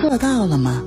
做到了吗？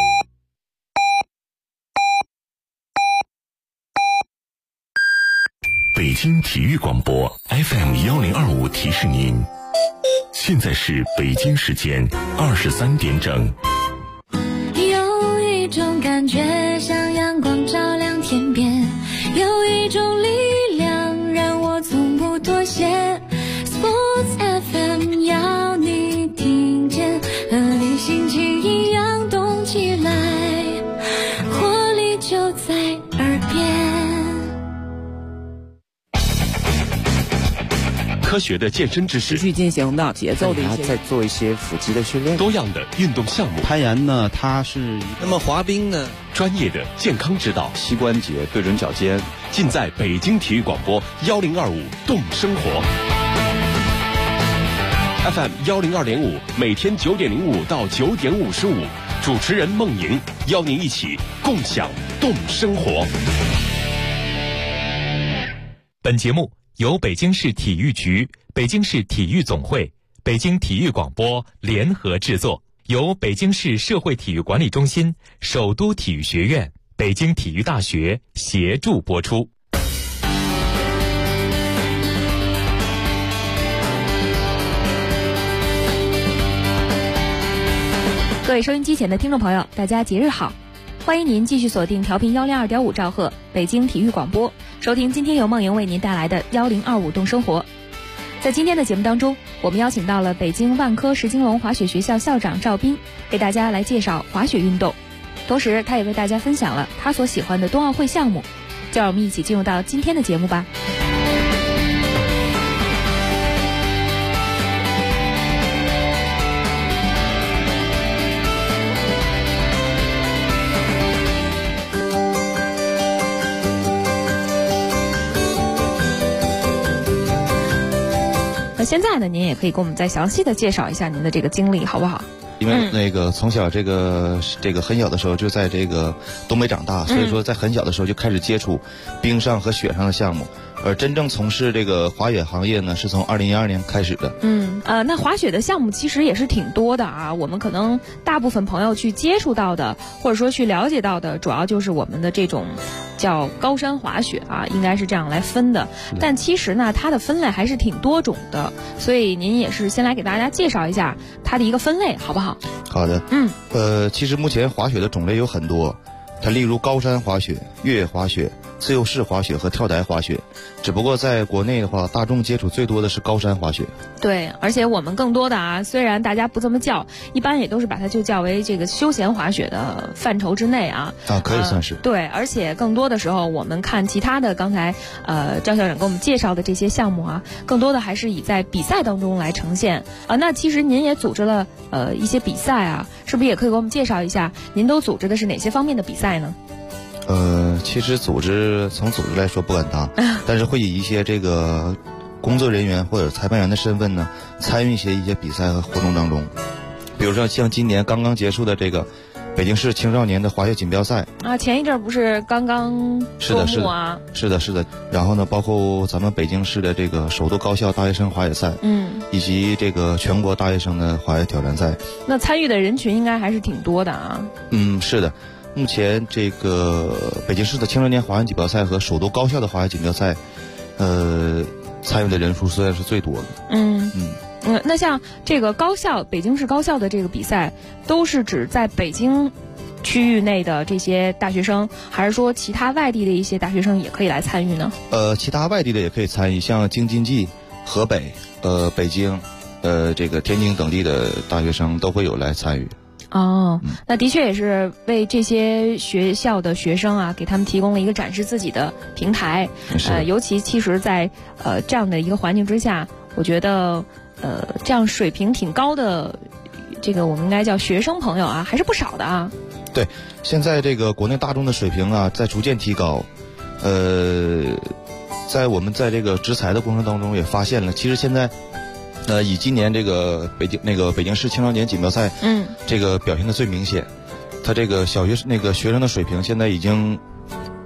北京体育广播 FM1025提示您，现在是北京时间23点整。 有一种感觉像阳光照亮天边，有一种力量让我从不妥协。 Sports FM 要你听见，和你心情一样动起来，活力就在耳边。 科学的健身知识， 持续进行的节奏的一些，再做一些腹肌的训练， 多样的运动项目。 攀岩呢，它是那么滑冰呢， 专业的健康指导， 膝关节对准脚尖， 尽在北京体育广播1025动生活 FM 102.5，每天9点05到9点55，主持人孟莹邀您一起共享动生活。 本节目由北京市体育局、北京市体育总会、北京体育广播联合制作，由北京市社会体育管理中心、首都体育学院、北京体育大学协助播出。 各位收音机前的听众朋友，大家节日好！欢迎您继续锁定调频102.5兆赫北京体育广播，收听今天由梦莹为您带来的1025动生活。在今天的节目当中，我们邀请到了北京万科石金龙滑雪学校校长赵斌，给大家来介绍滑雪运动，同时他也为大家分享了他所喜欢的冬奥会项目。就让我们一起进入到今天的节目吧。那现在呢，您也可以给我们再详细的介绍一下您的这个经历，好不好？ 因为那个从小这个很小的时候就在这个东北长大，所以说在很小的时候就开始接触冰上和雪上的项目。而真正从事这个滑雪行业呢，是从2012年开始的。 那滑雪的项目其实也是挺多的啊。我们可能大部分朋友去接触到的，或者说去了解到的，主要就是我们的这种叫高山滑雪啊，应该是这样来分的。但其实呢，它的分类还是挺多种的，所以您也是先来给大家介绍一下它的一个分类，好不好？ 好的。其实目前滑雪的种类有很多，它例如高山滑雪、越野滑雪、自由式滑雪和跳台滑雪。只不过在国内的话，大众接触最多的是高山滑雪。 对，而且我们更多的啊，虽然大家不这么叫，一般也都是把它就叫为这个休闲滑雪的范畴之内啊。 可以算是。 对，而且更多的时候，我们看其他的刚才赵校长给我们介绍的这些项目啊，更多的还是以在比赛当中来呈现啊。那其实您也组织了一些比赛啊，是不是也可以给我们介绍一下，您都组织的是哪些方面的比赛呢？ 其实从组织来说不敢当，但是会以一些这个工作人员或者裁判员的身份呢，参与一些比赛和活动当中。比如说像今年刚刚结束的这个北京市青少年的滑雪锦标赛啊，前一阵不是刚刚落幕啊？ 是的。然后呢，包括咱们北京市的这个首都高校大学生滑雪赛，以及这个全国大学生的滑雪挑战赛。那参与的人群应该还是挺多的啊。 是的。目前这个北京市的青少年滑雪锦标赛和首都高校的滑雪锦标赛，参与的人数虽然是最多的。 那像这个高校，北京市高校的这个比赛，都是指在北京区域内的这些大学生，还是说其他外地的一些大学生也可以来参与呢？ 其他外地的也可以参与，像京津冀、河北、北京、这个天津等地的大学生都会有来参与。 那的确也是为这些学校的学生啊，给他们提供了一个展示自己的平台。尤其其实在这样的一个环境之下，我觉得这样水平挺高的，这个我们应该叫学生朋友啊，还是不少的啊。 对，现在这个国内大众的水平啊，在逐渐提高。在我们在这个执裁的过程当中也发现了，其实现在。以今年这个北京市青少年锦标赛，这个表现的最明显。他这个学生的水平现在已经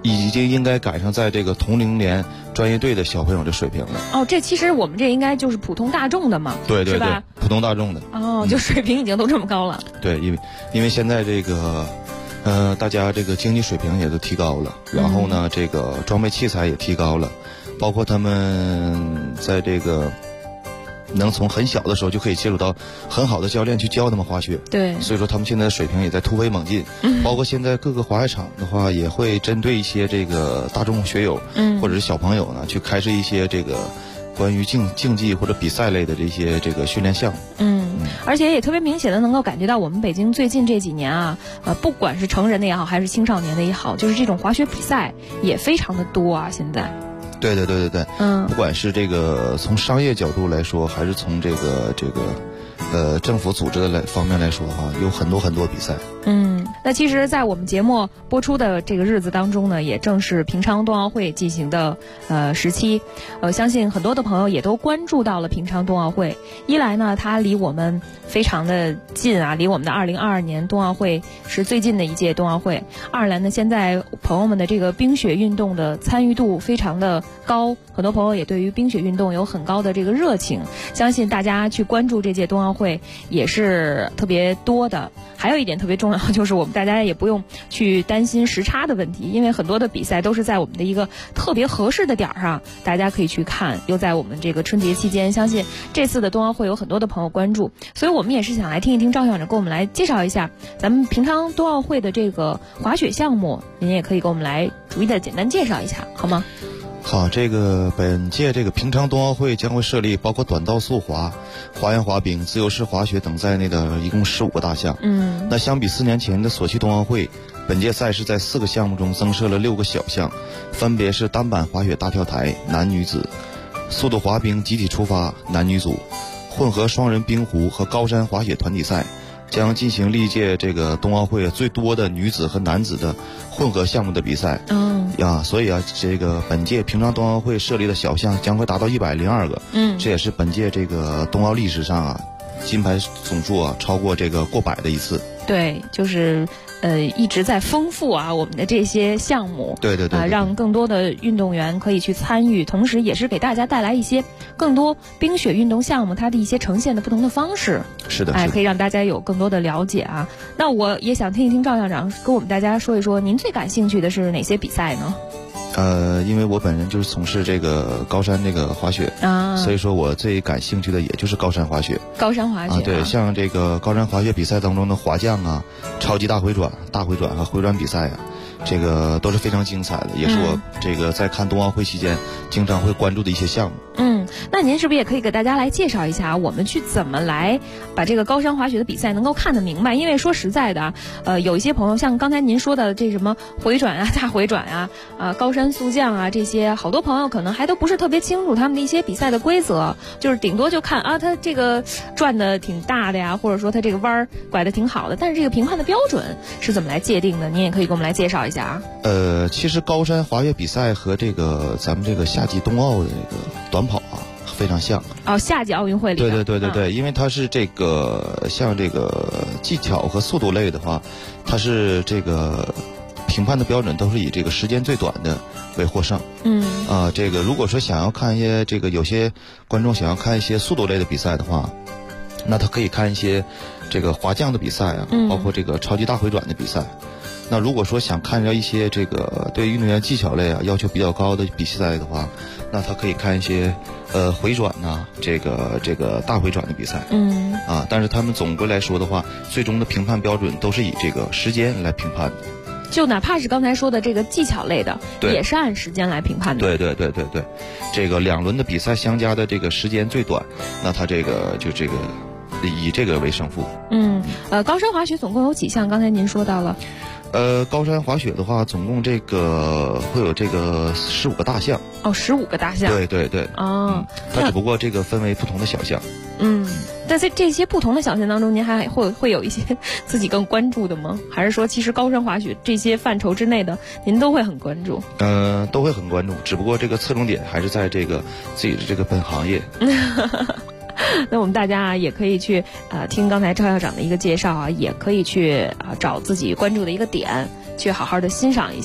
已经应该赶上在这个同龄年专业队的小朋友的水平了。 哦，这其实我们这应该就是普通大众的嘛， 对对对， 是吧？ 普通大众的。 哦，就水平已经都这么高了。 对，因为现在这个，大家这个经济水平也都提高了，然后呢，这个装备器材也提高了，包括他们在这个能从很小的时候就可以接触到很好的教练去教他们滑雪。 对， 所以说他们现在的水平也在突飞猛进。包括现在各个滑雪场的话，也会针对一些这个大众学友，或者是小朋友呢，去开设一些这个关于竞技或者比赛类的这些这个训练项目。 而且也特别明显的能够感觉到我们北京最近这几年啊，不管是成人的也好，还是青少年的也好，就是这种滑雪比赛也非常的多啊，现在。 对，不管是这个从商业角度来说，还是从这个政府组织的方面来说的话，有很多比赛。 那其实在我们节目播出的这个日子当中呢，也正是平昌冬奥会进行的时期。相信很多的朋友也都关注到了平昌冬奥会。一来呢，它离我们非常的近啊，离我们的2022年冬奥会是最近的一届冬奥会。二来呢，现在朋友们的这个冰雪运动的参与度非常的高，很多朋友也对于冰雪运动有很高的这个热情，相信大家去关注这届冬奥会也是特别多的。还有一点特别重要，就是我们大家也不用去担心时差的问题，因为很多的比赛都是在我们的一个特别合适的点上，大家可以去看。又在我们这个春节期间，相信这次的冬奥会有很多的朋友关注，所以我们也是想来听一听赵校长给我们来介绍一下咱们平昌冬奥会的这个滑雪项目，您也可以给我们来逐一的简单介绍一下，好吗？ 好，这个本届这个平昌冬奥会将会设立包括短道速滑、花样滑冰、自由式滑雪等在内的一共15个大项。那相比4年前的索契冬奥会，本届赛事在4个项目中增设了6个小项，分别是单板滑雪大跳台男女子、速度滑冰集体出发男女组、混合双人冰壶和高山滑雪团体赛，将进行历届这个冬奥会最多的女子和男子的混合项目的比赛。所以这个本届平昌冬奥会设立的小项将会达到102个。这也是本届这个冬奥历史上金牌总数超过这个过百的一次。 对，就是一直在丰富我们的这些项目。 对， 让更多的运动员可以去参与，同时也是给大家带来一些更多冰雪运动项目它的一些呈现的不同的方式。 是的， 可以让大家有更多的了解啊。那我也想听一听赵校长跟我们大家说一说，您最感兴趣的是哪些比赛呢？ 因为我本人就是从事这个高山这个滑雪所以说我最感兴趣的也就是高山滑雪。 高山滑雪对，像这个高山滑雪比赛当中的滑降超级大回转、大回转和回转比赛这个都是非常精彩的，也是我这个在看冬奥会期间经常会关注的一些项目。 那您是不是也可以给大家来介绍一下，我们去怎么来把这个高山滑雪的比赛能够看得明白？因为说实在的有一些朋友像刚才您说的这什么回转大回转高山速降这些，好多朋友可能还都不是特别清楚他们的一些比赛的规则，就是顶多就看他这个转的挺大的呀，或者说他这个弯拐的挺好的，但是这个评判的标准是怎么来界定的？您也可以给我们来介绍一下其实高山滑雪比赛和这个咱们这个夏季冬奥的这个短跑非常像夏季奥运会里的对，因为它是这个像这个技巧和速度类的话，它是这个评判的标准都是以这个时间最短的为获胜。这个如果说想要看一些这个有些观众想要看一些速度类的比赛的话，那他可以看一些这个滑降的比赛包括这个超级大回转的比赛。那如果说想看一些这个对运动员技巧类要求比较高的比赛的话，那他可以看一些回转这个大回转的比赛。但是他们总归来说的话，最终的评判标准都是以这个时间来评判的。 就哪怕是刚才说的这个技巧类的，也是按时间来评判的。 对，这个2轮的比赛相加的这个时间最短，那他这个就这个以这个为胜负。 高山滑雪总共有几项？刚才您说到了。 高山滑雪的话，总共这个会有这个15个大项。 15个大项。 对。它只不过这个分为不同的小项。 但在这些不同的小项当中，您还会有一些自己更关注的吗？还是说其实高山滑雪这些范畴之内的，您都会很关注？ 都会很关注，只不过这个侧重点还是在这个自己的这个本行业。 那我们大家也可以去听刚才赵校长的一个介绍也可以去找自己关注的一个点，去好好的欣赏一下。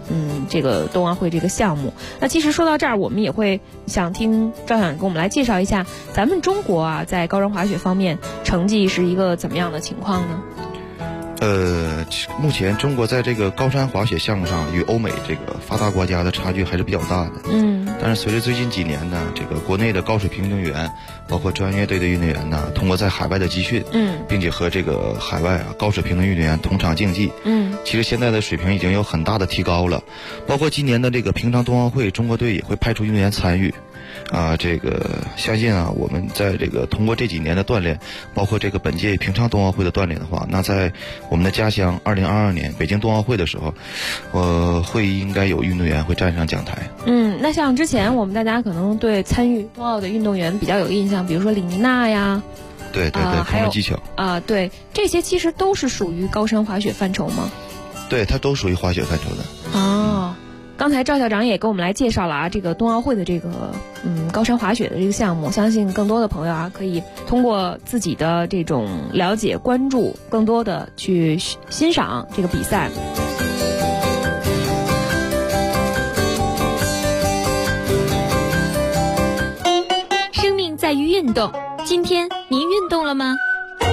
这个冬奥会这个项目。那其实说到这儿，我们也会想听赵校长给我们来介绍一下咱们中国啊在高山滑雪方面成绩是一个怎么样的情况呢？ 目前中国在这个高山滑雪项目上与欧美这个发达国家的差距还是比较大的。但是随着最近几年呢，这个国内的高水平运动员，包括专业队的运动员呢，通过在海外的集训，并且和这个海外高水平的运动员同场竞技，其实现在的水平已经有很大的提高了。包括今年的这个平昌冬奥会，中国队也会派出运动员参与。这个相信我们在这个通过这几年的锻炼，包括这个本届平昌冬奥会的锻炼的话，那在我们的家乡2022年北京冬奥会的时候，会应该有运动员会站上奖台。 那像之前我们大家可能对参与冬奥的运动员比较有印象，比如说李妮娜呀， 对，空中技巧对，这些其实都是属于高山滑雪范畴吗？ 对，它都属于滑雪范畴的。 刚才赵校长也给我们来介绍了这个冬奥会的这个高山滑雪的这个项目，相信更多的朋友可以通过自己的这种了解关注，更多的去欣赏这个比赛。 生命在于运动，今天您运动了吗？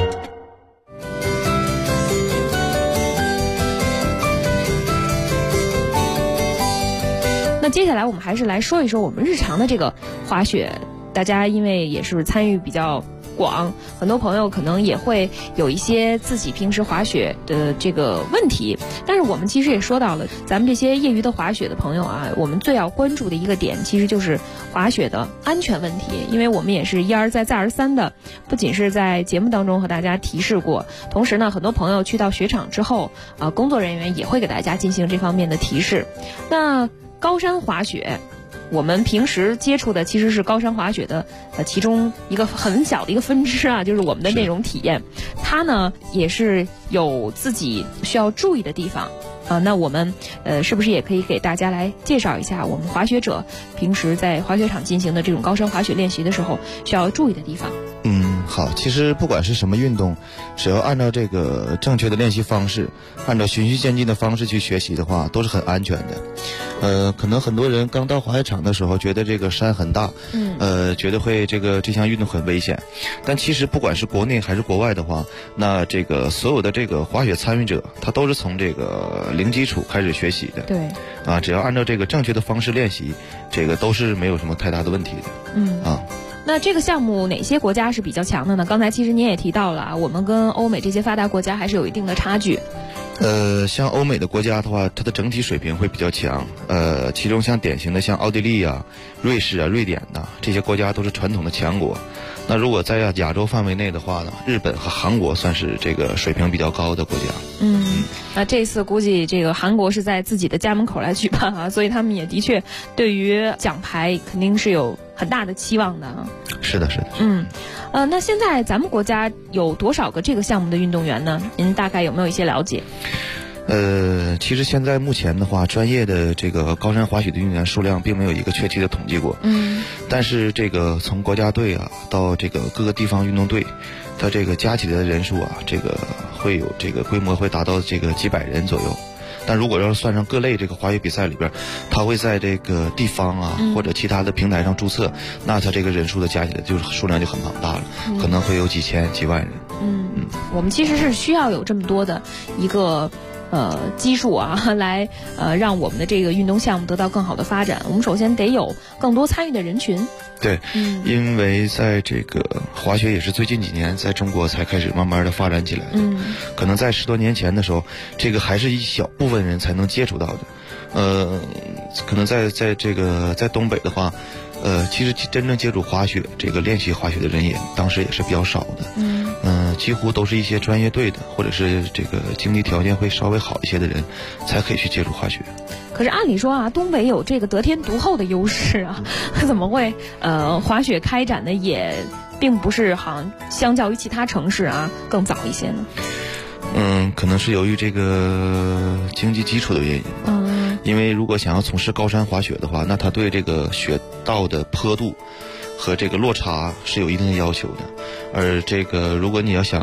那接下来我们还是来说一说我们日常的这个滑雪，大家因为也是参与比较广，很多朋友可能也会有一些自己平时滑雪的这个问题，但是我们其实也说到了，咱们这些业余的滑雪的朋友我们最要关注的一个点其实就是滑雪的安全问题，因为我们也是一而再再而三的，不仅是在节目当中和大家提示过，同时呢很多朋友去到雪场之后工作人员也会给大家进行这方面的提示。那高山滑雪我们平时接触的其实是高山滑雪的其中一个很小的一个分支就是我们的那种体验，它呢也是有自己需要注意的地方那我们是不是也可以给大家来介绍一下我们滑雪者平时在滑雪场进行的这种高山滑雪练习的时候需要注意的地方？ 好，其实不管是什么运动，只要按照这个正确的练习方式，按照循序渐进的方式去学习的话，都是很安全的。可能很多人刚到滑雪场的时候觉得这个山很大，觉得会这项运动很危险，但其实不管是国内还是国外的话，那这个所有的这个滑雪参与者，他都是从这个零基础开始学习的。 对， 只要按照这个正确的方式练习，这个都是没有什么太大的问题的。 那这个项目哪些国家是比较强的呢？刚才其实您也提到了我们跟欧美这些发达国家还是有一定的差距。 像欧美的国家的话，它的整体水平会比较强。其中像典型的像奥地利瑞士瑞典这些国家都是传统的强国。那如果在亚洲范围内的话呢，日本和韩国算是这个水平比较高的国家。 那这次估计这个韩国是在自己的家门口来举办所以他们也的确对于奖牌肯定是有很大的期望的是的。 那现在咱们国家有多少个这个项目的运动员呢？您大概有没有一些了解？ 其实现在目前的话，专业的这个高山滑雪的运动员数量并没有一个确切的统计过。但是这个从国家队到这个各个地方运动队，它这个加起来的人数这个会有这个规模会达到这个几百人左右。但如果要是算上各类这个滑雪比赛里边，它会在这个地方或者其他的平台上注册，那它这个人数的加起来就是数量就很庞大了，可能会有几千几万人。 我们其实是需要有这么多的一个基数来让我们的这个运动项目得到更好的发展。我们首先得有更多参与的人群。 对，因为在这个滑雪也是最近几年在中国才开始慢慢的发展起来的。可能在10多年前的时候，这个还是一小部分人才能接触到的。可能在这个在东北的话，其实真正接触滑雪这个练习滑雪的人当时也是比较少的。几乎都是一些专业队的，或者是这个经济条件会稍微好一些的人才可以去接触滑雪。 可是按理说东北有这个得天独厚的优势怎么会滑雪开展的也并不是好像相较于其他城市更早一些呢？ 可能是由于这个经济基础的原因。因为如果想要从事高山滑雪的话，那它对这个雪道的坡度和这个落差是有一定的要求的。而这个如果你要想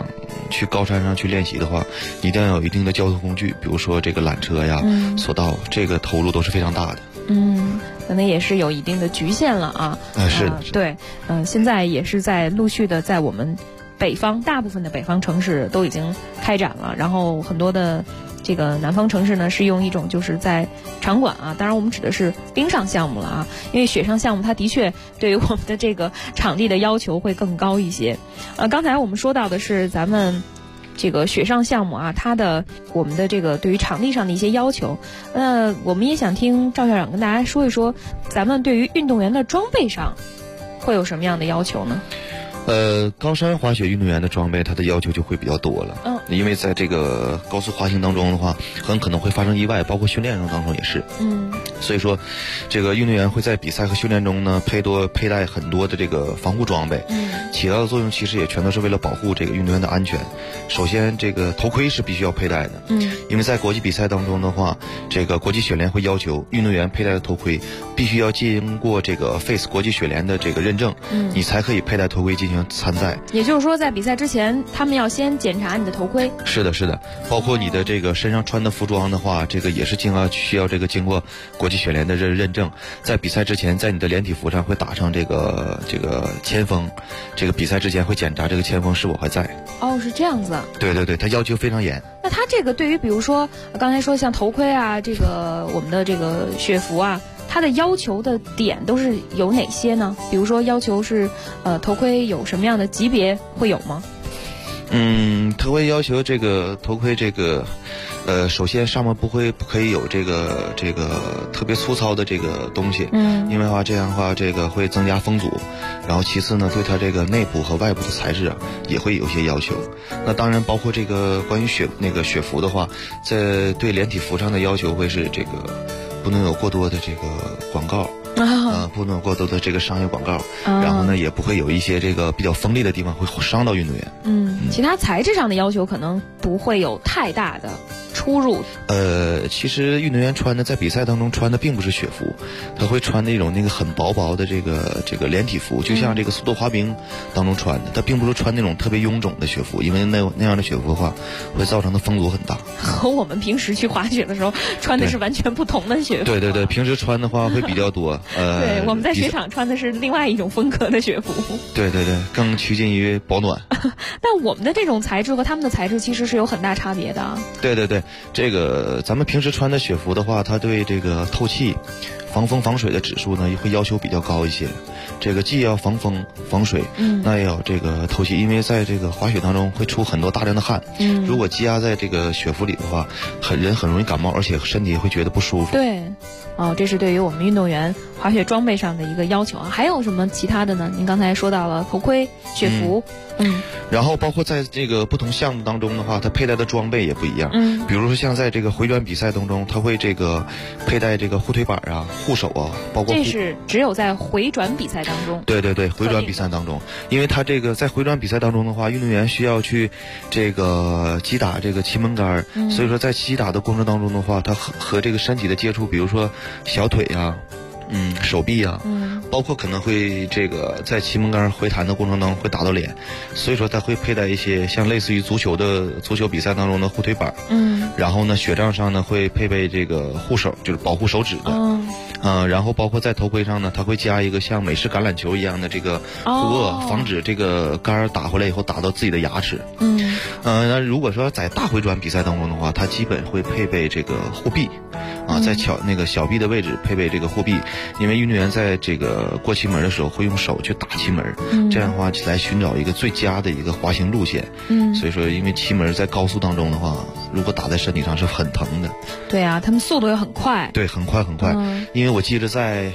去高山上去练习的话，一定要有一定的交通工具，比如说这个缆车呀、索道，这个投入都是非常大的。 可能也是有一定的局限了啊。 是对，现在也是在陆续的在我们北方大部分的北方城市都已经开展了，然后很多的这个南方城市呢是用一种就是在场馆啊，当然我们指的是冰上项目了啊，因为雪上项目它的确对于我们的这个场地的要求会更高一些。刚才我们说到的是咱们这个雪上项目啊，我们的这个对于场地上的一些要求，我们也想听赵校长跟大家说一说，咱们对于运动员的装备上会有什么样的要求呢？ 高山滑雪运动员的装备，它的要求就会比较多了。因为在这个高速滑行当中的话，很可能会发生意外，包括训练当中也是。所以说，这个运动员会在比赛和训练中呢，佩戴很多的这个防护装备。起到的作用其实也全都是为了保护这个运动员的安全。首先，这个头盔是必须要佩戴的。因为在国际比赛当中的话，这个国际雪联会要求运动员佩戴的头盔必须要经过这个 FACE 国际雪联的这个认证，你才可以佩戴头盔进行参赛。 也就是说，在比赛之前，他们要先检查你的头盔。 是的，包括你的这个身上穿的服装的话，这个也是需要这个经过国际雪联的认证。在比赛之前，在你的连体服上会打上这个铅封，这个比赛之前会检查这个铅封是否还在。 是这样子啊。 对，它要求非常严。 那他这个对于比如说刚才说像头盔啊，这个我们的这个雪服啊，它的要求的点都是有哪些呢？比如说要求是头盔有什么样的级别会有吗？ 头盔要求这个头盔这个首先上面不可以有这个特别粗糙的这个东西，因为的话这样的话这个会增加风阻。然后其次呢，对它这个内部和外部的材质啊也会有一些要求。那当然包括这个关于雪服的话，在对连体服上的要求会是这个不能有过多的这个广告。不能有过多的这个商业广告，然后呢，也不会有一些这个比较锋利的地方会伤到运动员。 其他材质上的要求可能不会有太大的出入。 其实运动员穿的在比赛当中穿的并不是雪服，他会穿那种很薄的这个连体服，就像这个速度滑冰当中穿的，他并不是穿那种特别臃肿的雪服，因为那样的雪服的话会造成的风阻很大。 和我们平时去滑雪的时候穿的是完全不同的雪服。 对，平时穿的话会比较多。 对，我们在雪场穿的是另外一种风格的雪服。 对，更趋近于保暖。 但我们的这种材质和他们的材质其实是有很大差别的。 对，这个咱们平时穿的雪服的话，它对这个透气、防风防水的指数呢会要求比较高一些。这个既要防风防水，那也要这个透气，因为在这个滑雪当中会出很多大量的汗，如果积压在这个雪服里的话，人很容易感冒，而且身体会觉得不舒服。 对。这是对于我们运动员滑雪装备上的一个要求啊。还有什么其他的呢？您刚才说到了头盔、雪服， 然后包括在这个不同项目当中的话，它佩戴的装备也不一样。比如说像在这个回转比赛当中，它会这个佩戴这个护腿板啊、护手啊，包括这是只有在回转比赛当中。 对，回转比赛当中，因为它这个在回转比赛当中的话，运动员需要去这个击打这个旗门杆，所以说在击打的过程当中的话，它和这个身体的接触，比如说小腿啊。手臂啊，包括可能会这个在旗门杆回弹的过程当中会打到脸，所以说他会佩戴一些像类似于足球比赛当中的护腿板，然后呢雪杖上呢会配备这个护手，就是保护手指的，然后包括在头盔上呢，它会加一个像美式橄榄球一样的这个护颚，防止这个杆打回来以后打到自己的牙齿。那如果说在大回转比赛当中的话，它基本会配备这个护臂。在小臂的位置配备这个护臂，因为运动员在这个过旗门的时候会用手去打旗门，这样的话来寻找一个最佳的一个滑行路线。所以说因为旗门在高速当中的话，如果打在身体上是很疼的。对啊，他们速度也很快。 对，很快。因为我记得在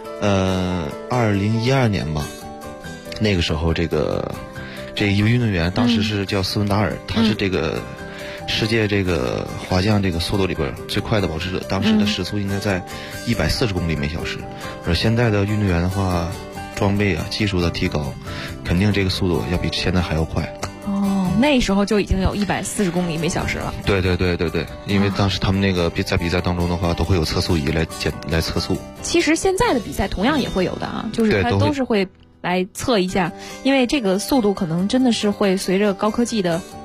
2012年吧，那个时候这个一个运动员当时是叫斯文达尔，他是这个世界这个滑降这个速度里边最快的保持者，当时的时速应该在140公里每小时。而现在的运动员的话，装备啊、技术的提高，肯定这个速度要比现在还要快。 那时候就已经有140公里每小时了。 对，因为当时他们那个在比赛当中的话，都会有测速仪来测速。 其实现在的比赛同样也会有的啊，就是它都是会来测一下，因为这个速度可能真的是会随着高科技的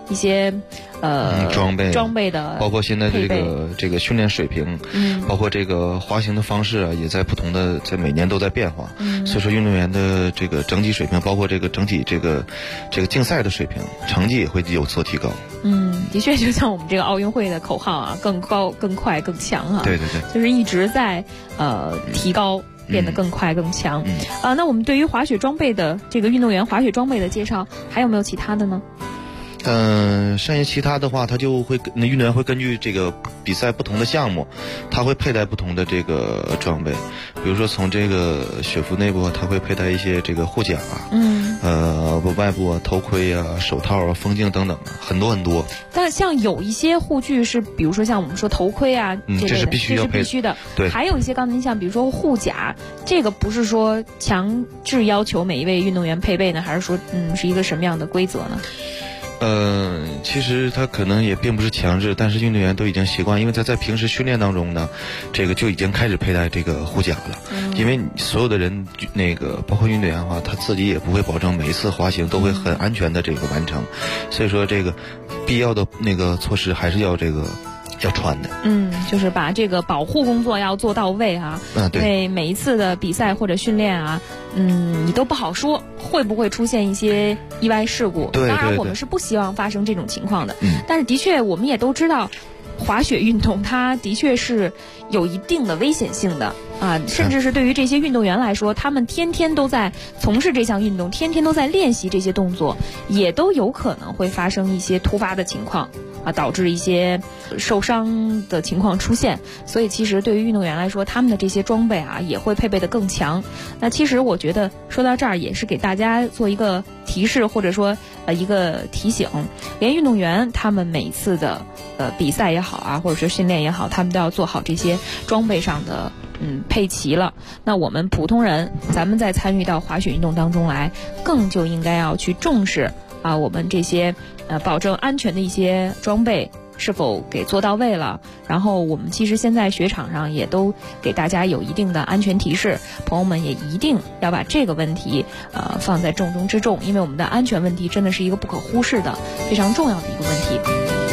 一些装备的， 包括现在这个训练水平，包括这个滑行的方式啊，也在不同的在每年都在变化。所以说运动员的这个整体水平，包括这个整体这个竞赛的水平，成绩也会有所提高。 的确，就像我们这个奥运会的口号啊，更高、更快、更强啊。 对， 就是一直在提高。变得更快更强。那我们对于滑雪装备的这个运动员滑雪装备的介绍，还有没有其他的呢？ 剩下其他的话，他就会那运动员会根据这个比赛不同的项目，他会佩戴不同的这个装备。比如说从这个雪服内部，他会佩戴一些这个护甲，外部头盔啊、手套啊、风镜等等，很多很多。 但像有一些护具是，比如说像我们说头盔啊， 这是必须的。对， 还有一些刚才您像比如说护甲，这个不是说强制要求每一位运动员配备呢，还是说是一个什么样的规则呢？ 其实他可能也并不是强制，但是运动员都已经习惯，因为他在平时训练当中呢，这个就已经开始佩戴这个护甲了。因为所有的人包括运动员的话，他自己也不会保证每一次滑行都会很安全的这个完成，所以说这个必要的措施还是要穿的。 就是把这个保护工作要做到位啊。 对。 因为每一次的比赛或者训练啊，你都不好说会不会出现一些意外事故。 对。 当然我们是不希望发生这种情况的。但是的确我们也都知道，滑雪运动它的确是有一定的危险性的啊，甚至是对于这些运动员来说，他们天天都在从事这项运动，天天都在练习这些动作，也都有可能会发生一些突发的情况啊，导致一些受伤的情况出现。所以其实对于运动员来说，他们的这些装备啊也会配备的更强。那其实我觉得说到这儿也是给大家做一个提示，或者说一个提醒，连运动员他们每一次的比赛也好啊，或者说训练也好，他们都要做好这些装备上的配齐了。那我们普通人，咱们在参与到滑雪运动当中来，更就应该要去重视啊，我们这些保证安全的一些装备是否给做到位了。然后我们其实现在雪场上也都给大家有一定的安全提示，朋友们也一定要把这个问题放在重中之重，因为我们的安全问题真的是一个不可忽视的非常重要的一个问题。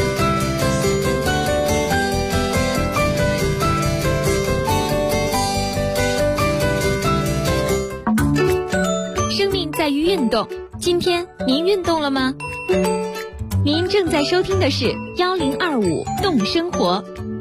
生命在于运动，今天您运动了吗？您正在收听的是1025动生活。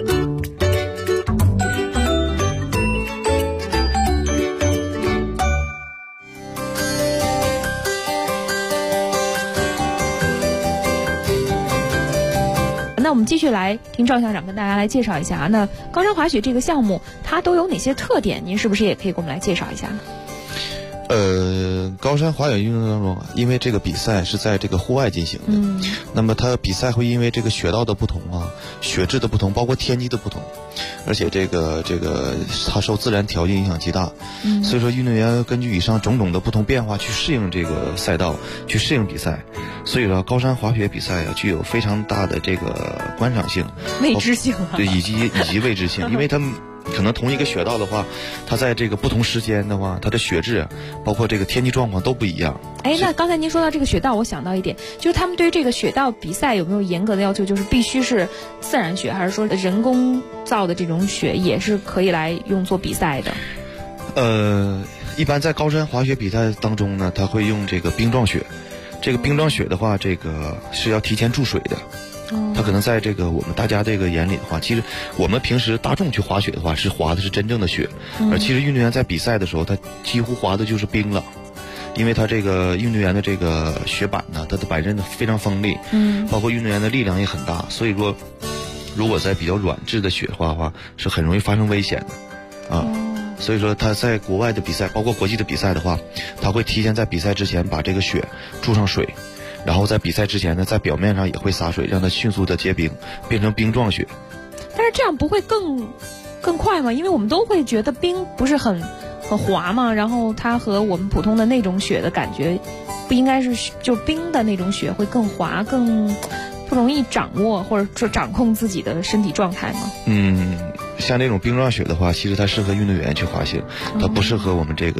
那我们继续来听赵校长跟大家来介绍一下啊，那高山滑雪这个项目它都有哪些特点？您是不是也可以给我们来介绍一下呢？ 高山滑雪运动当中，因为这个比赛是在这个户外进行的，那么它比赛会因为这个雪道的不同啊，雪质的不同，包括天气的不同，而且这个它受自然条件影响极大，所以说运动员根据以上种种的不同变化去适应这个赛道，去适应比赛。所以说高山滑雪比赛啊，具有非常大的这个观赏性、 未知性对，以及未知性，因为他们可能同一个雪道的话，它在这个不同时间的话，它的雪质包括这个天气状况都不一样。 那刚才您说到这个雪道，我想到一点，就是他们对于这个雪道比赛有没有严格的要求，就是必须是自然雪，还是说人工造的这种雪也是可以来用作比赛的？ 一般在高山滑雪比赛当中呢，它会用这个冰状雪。这个冰状雪的话，这个是要提前注水的。它可能在这个我们大家这个眼里的话，其实我们平时大众去滑雪的话，是滑的是真正的雪，而其实运动员在比赛的时候，他几乎滑的就是冰了，因为他这个运动员的这个雪板呢，它的板刃非常锋利，包括运动员的力量也很大，所以说如果在比较软质的雪的话，是很容易发生危险的啊。所以说他在国外的比赛，包括国际的比赛的话，他会提前在比赛之前把这个雪注上水，然后在比赛之前呢，在表面上也会洒水，让它迅速的结冰，变成冰状雪。 但是这样不会更快吗？因为我们都会觉得冰不是很滑嘛，然后它和我们普通的那种雪的感觉，不应该是就冰的那种雪会更滑，更不容易掌握或者说掌控自己的身体状态吗？ 像这种冰状雪的话，其实它适合运动员去滑行，它不适合我们这个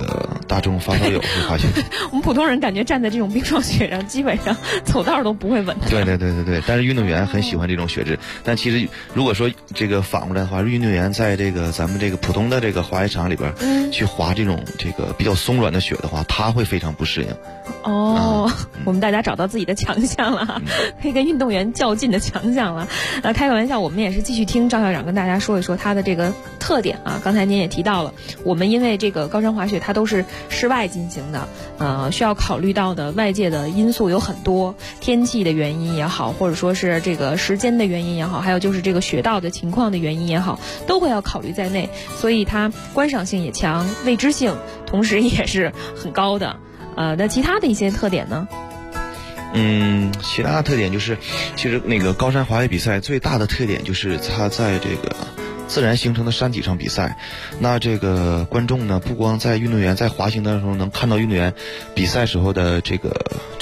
大众发烧友会发现。 我们普通人感觉站在这种冰霜雪上，基本上走道都不会稳。 对。但是运动员很喜欢这种雪质，但其实如果说这个反过来的话，运动员在这个咱们这个普通的这个滑雪场里边去滑这种这个比较松软的雪的话，他会非常不适应。 我们大家找到自己的强项了，可以跟运动员较劲的强项了。开个玩笑，我们也是继续听赵校长跟大家说一说他的这个特点啊。刚才您也提到了，我们因为这个高山滑雪它都是室外进行的，需要考虑到的外界的因素有很多，天气的原因也好，或者说是这个时间的原因也好，还有就是这个雪道的情况的原因也好，都会要考虑在内，所以它观赏性也强，未知性同时也是很高的。那其他的一些特点呢？ 其他的特点就是，其实那个高山滑雪比赛最大的特点就是它在这个自然形成的山体上比赛。那这个观众呢，不光在运动员在滑行的时候能看到运动员比赛时候的这个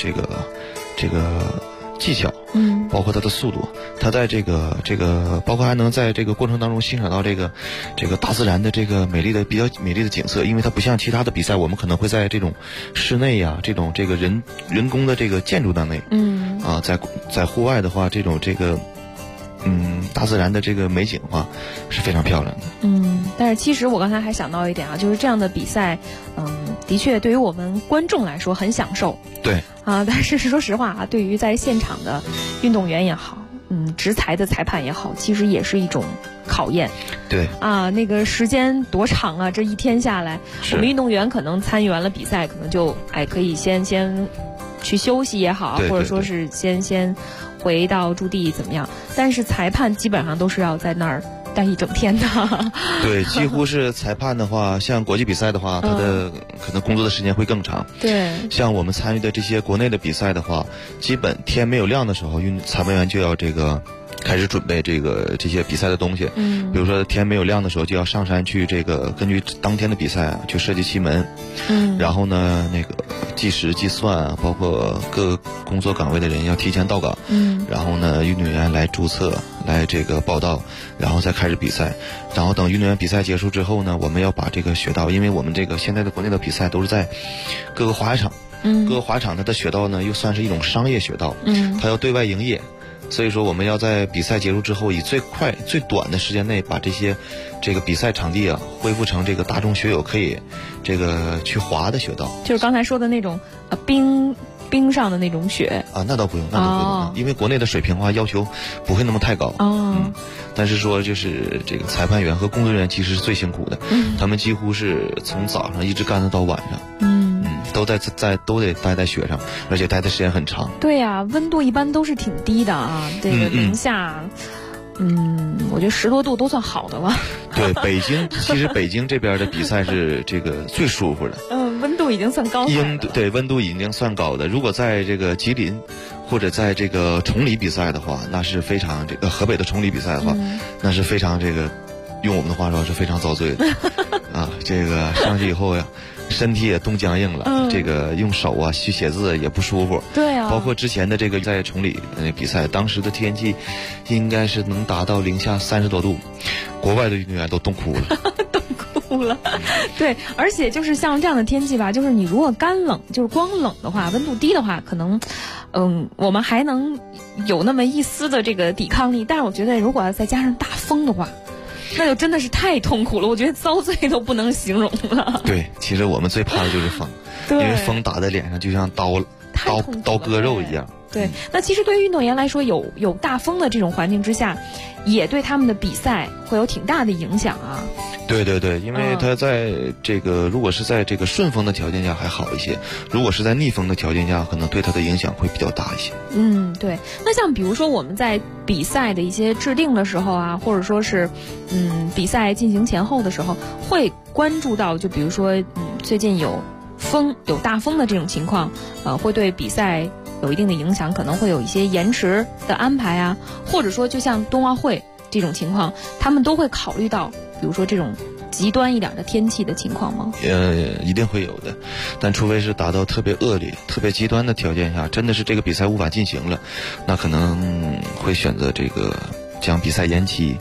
技巧，包括他的速度，他在这个包括还能在这个过程当中欣赏到这个大自然的这个比较美丽的景色。因为它不像其他的比赛，我们可能会在这种室内呀，这种这个人工的这个建筑当内，在户外的话，这种大自然的这个美景的话是非常漂亮的。 但是其实我刚才还想到一点啊，就是这样的比赛，的确对于我们观众来说很享受。对。但是说实话啊，对于在现场的运动员也好，执裁的裁判也好，其实也是一种考验。对。那个时间多长啊？这一天下来，我们运动员可能参与完了比赛，可能就可以先去休息也好，或者说是先回到驻地怎么样？但是裁判基本上都是要在那儿待一整天的。 对，几乎是裁判的话，像国际比赛的话，他的可能工作的时间会更长。对，像我们参与的这些国内的比赛的话，基本天没有亮的时候，裁判员就要开始准备这些比赛的东西。比如说天没有亮的时候，就要上山去根据当天的比赛去设计旗门。然后呢，计时计算，包括各个工作岗位的人要提前到岗。然后呢，运动员来注册，来报到，然后再开始比赛。然后等运动员比赛结束之后呢，我们要把这个雪道，因为我们现在的国内的比赛都是在各个滑雪场，各个滑雪场它的雪道呢又算是一种商业雪道，它要对外营业。所以说我们要在比赛结束之后，以最快最短的时间内把这个比赛场地恢复成大众学友可以去滑的雪道， 就是刚才说的那种冰上的那种雪那倒不用，因为国内的水平的话要求不会那么太高。但是说就是裁判员和工作人员其实是最辛苦的，他们几乎是从早上一直干到晚上。都得待在雪上，而且待的时间很长。 对呀，温度一般都是挺低的啊，这个零下，我觉得10多度都算好的了。 对，其实北京这边的比赛是最舒服的。 温度已经算高的。 对，温度已经算高的。如果在吉林或者在崇礼比赛的话，那是非常河北的崇礼比赛的话，那是非常用我们的话说是非常遭罪的。上去以后呀，身体也冻僵硬了，用手去写字也不舒服。对啊，包括之前的在崇礼比赛，当时的天气应该是能达到零下30多度，国外的运动员都冻哭了。 冻哭了。对，而且就是像这样的天气吧，就是你如果干冷，就是光冷的话，温度低的话，可能我们还能有那么一丝的抵抗力，但是我觉得如果要再加上大风的话，那就真的是太痛苦了，我觉得遭罪都不能形容了。 对，其实我们最怕的就是风，因为风打在脸上就像刀割肉一样。 对，那其实对于运动员来说，有大风的这种环境之下，也对他们的比赛会有挺大的影响啊。 对，因为他在如果是在顺风的条件下还好一些，如果是在逆风的条件下，可能对他的影响会比较大一些。 对。那像比如说我们在比赛的一些制定的时候啊，或者说是比赛进行前后的时候，会关注到，就比如说最近有大风的这种情况，会对比赛有一定的影响，可能会有一些延迟的安排啊，或者说就像冬奥会这种情况，他们都会考虑到比如说这种极端一点的天气的情况吗？ 一定会有的，但除非是达到特别恶劣、特别极端的条件下，真的是比赛无法进行了，那可能会选择将比赛延期。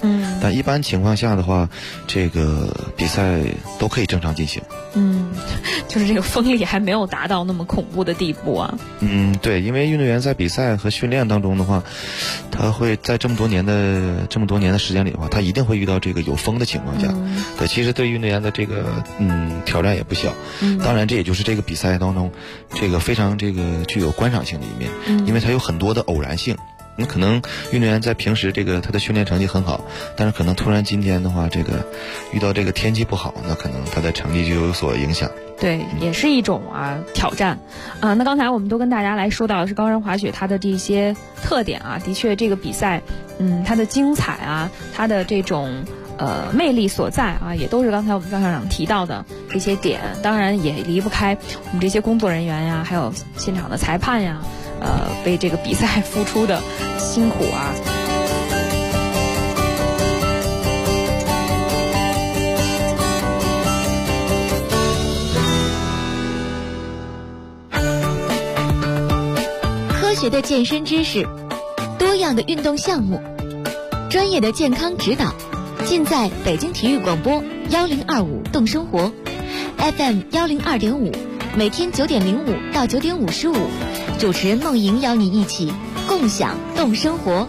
但一般情况下的话，这个比赛都可以正常进行。 就是这个风力还没有达到那么恐怖的地步啊。 对，因为运动员在比赛和训练当中的话，他会在这么多年的时间里的话，他一定会遇到这个有风的情况下。对，其实对运动员的这个挑战也不小。当然这也就是这个比赛当中这个非常这个具有观赏性的一面，因为它有很多的偶然性。那可能运动员在平时这个他的训练成绩很好，但是可能突然今天的话，这个遇到这个天气不好，那可能他的成绩就有所影响。 对，也是一种挑战啊。那刚才我们都跟大家来说到的是高山滑雪它的这些特点啊，的确这个比赛它的精彩啊，它的这种魅力所在啊，也都是刚才我们张校长提到的这些点。当然也离不开我们这些工作人员呀，还有现场的裁判呀，为这个比赛付出的辛苦啊。 科学的健身知识，多样的运动项目，专业的健康指导，尽在北京体育广播1025动生活 FM 102.5，每天9点05到9点55，主持人梦莹邀你一起共享动生活。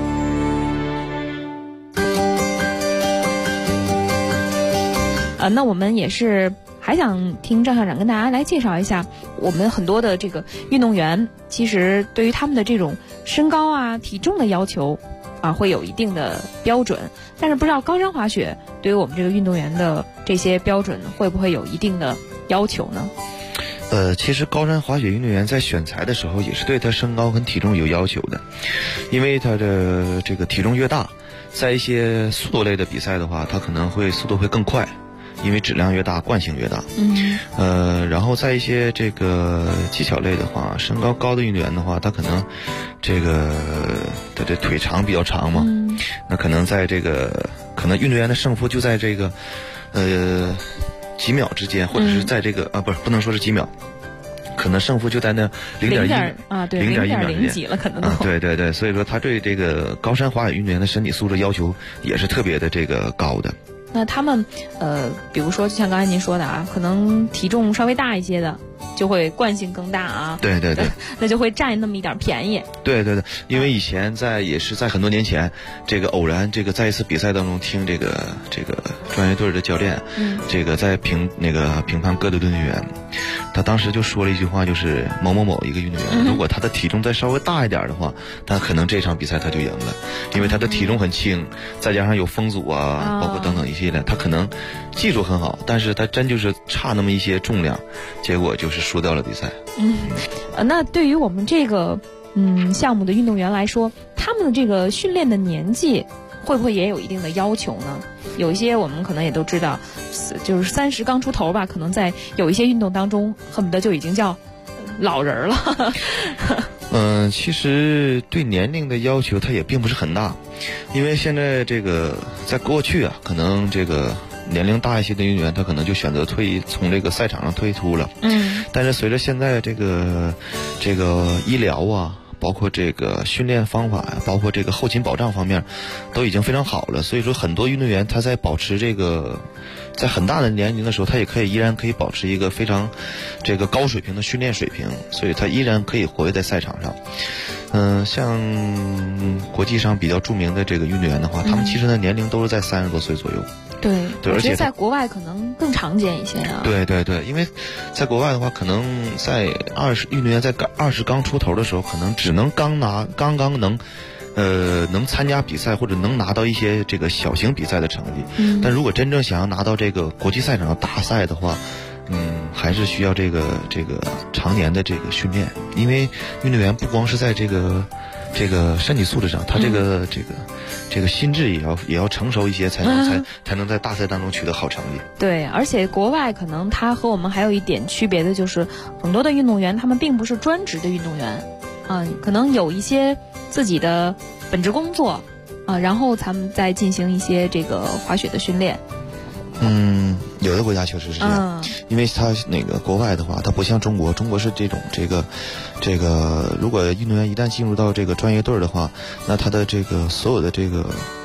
那我们也是还想听张校长跟大家来介绍一下，我们很多的这个运动员，其实对于他们的这种身高啊、体重的要求会有一定的标准，但是不知道高山滑雪对于我们这个运动员的这些标准会不会有一定的要求呢？ 其实高山滑雪运动员在选材的时候也是对他身高跟体重有要求的，因为他的这个体重越大，在一些速度类的比赛的话，他可能会速度会更快，因为质量越大，惯性越大。然后在一些这个技巧类的话，身高高的运动员的话，他可能这个他的腿长比较长嘛，那可能在这个可能运动员的胜负就在这个几秒之间，或者是在这个不能说是几秒，可能胜负就在那0.1 啊，对，0.0几了，可能对对对，所以说他对这个高山滑雪运动员的身体素质要求也是特别的这个高的。 那他们比如说就像刚才您说的可能体重稍微大一些的，就会惯性更大啊。 对对对， 那就会占那么一点便宜。 对对对，因为以前也是在很多年前，这个偶然在一次比赛当中听这个专业队的教练，这个在评判各队运动员，他当时就说了一句话，就是某某某一个运动员，如果他的体重再稍微大一点的话，他可能这场比赛他就赢了，因为他的体重很轻，再加上有风阻包括等等一系列，他可能技术很好，但是他真就是差那么一些重量，结果就是输掉了比赛。 那对于我们这个项目的运动员来说，他们的这个训练的年纪会不会也有一定的要求呢？有一些我们可能也都知道，就是30刚出头吧，可能在有一些运动当中恨不得就已经叫老人了。 其实对年龄的要求它也并不是很大，因为现在这个在过去可能这个年龄大一些的运动员他可能就选择从这个赛场上退出了。但是随着现在这个医疗包括这个训练方法包括这个后勤保障方面都已经非常好了，所以说很多运动员他在保持这个在很大的年龄的时候，他也依然可以保持一个非常这个高水平的训练水平，所以他依然可以活跃在赛场上。像国际上比较著名的这个运动员的话，他们其实的年龄都是在30多岁左右。 对， 而且在国外可能更常见一些对对对，因为在国外的话，可能在运动员在20刚出头的时候，可能只能刚刚能参加比赛或者能拿到一些这个小型比赛的成绩。但如果真正想要拿到这个国际赛场的大赛的话，还是需要这个常年的这个训练，因为运动员不光是在这个身体素质上，他这个心智也要成熟一些，才能在大赛当中取得好成绩。 对，而且国外可能他和我们还有一点区别的就是，很多的运动员他们并不是专职的运动员可能有一些自己的本职工作然后他们再进行一些这个滑雪的训练。 有的国家确实是这样，因为他国外的话，他不像中国是这种这个如果运动员一旦进入到这个专业队的话，那他的这个所有的这个